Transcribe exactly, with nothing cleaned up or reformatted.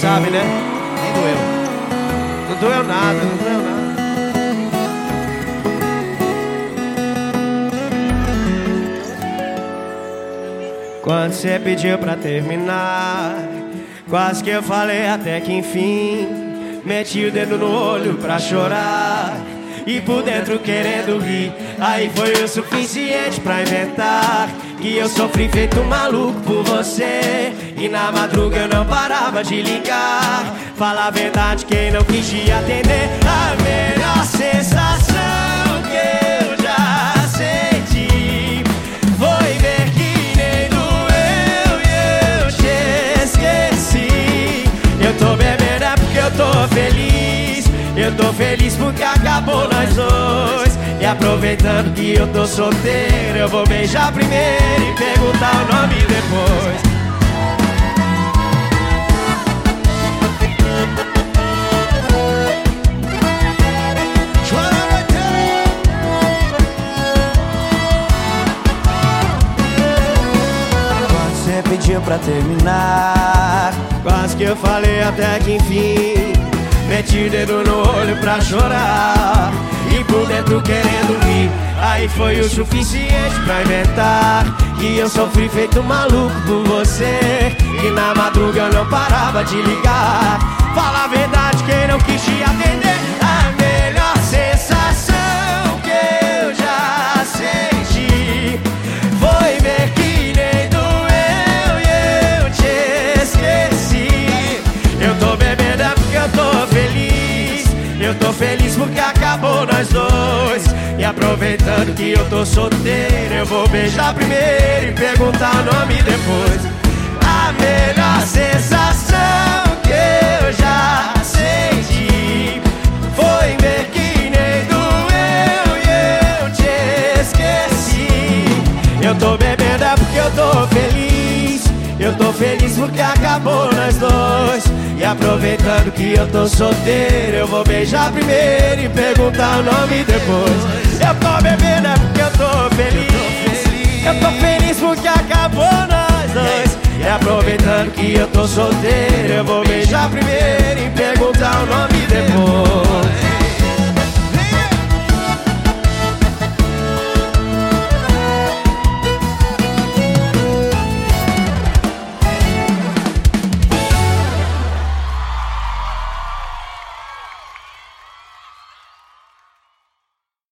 sabe, né? Nem doeu. Não doeu nada, não doeu nada. Quando você pediu pra terminar, quase que eu falei até que enfim. Meti o dedo no olho pra chorar e por dentro querendo rir. Aí foi o suficiente pra inventar que eu sofri feito um maluco por você. E na madruga eu não parava de ligar. Fala a verdade, quem não quis te atender. A melhor sensação que eu já senti foi ver que nem doeu e eu te esqueci. Eu tô bebendo é porque eu tô feliz. Eu tô feliz porque acabou nós dois. E aproveitando que eu tô solteiro, eu vou beijar primeiro e perguntar o nome depois. Quando você pediu pra terminar, quase que eu falei até que enfim. Meti o dedo no olho pra chorar e por dentro querendo rir. Aí foi o suficiente pra inventar que eu sofri feito um maluco por você. E na madruga eu não parava de ligar. Fala a verdade, quem não quis te atender. A melhor sensação que eu já senti foi ver que nem doeu e eu te esqueci. Eu tô bebendo é porque eu tô feliz. Eu tô feliz porque acabou nós dois. E aproveitando que eu tô solteiro, eu vou beijar primeiro e perguntar o nome depois. A melhor sensação que eu já senti foi ver que nem doeu e eu te esqueci. Eu tô bebendo é porque eu tô feliz. Eu tô feliz porque acabou nós dois. E aproveitando que eu tô solteiro, eu vou beijar primeiro e perguntar o nome depois. Eu tô bebendo é porque eu tô feliz. Eu tô feliz porque acabou nós dois. E aproveitando que eu tô solteiro, eu vou beijar primeiro e perguntar o nome depois.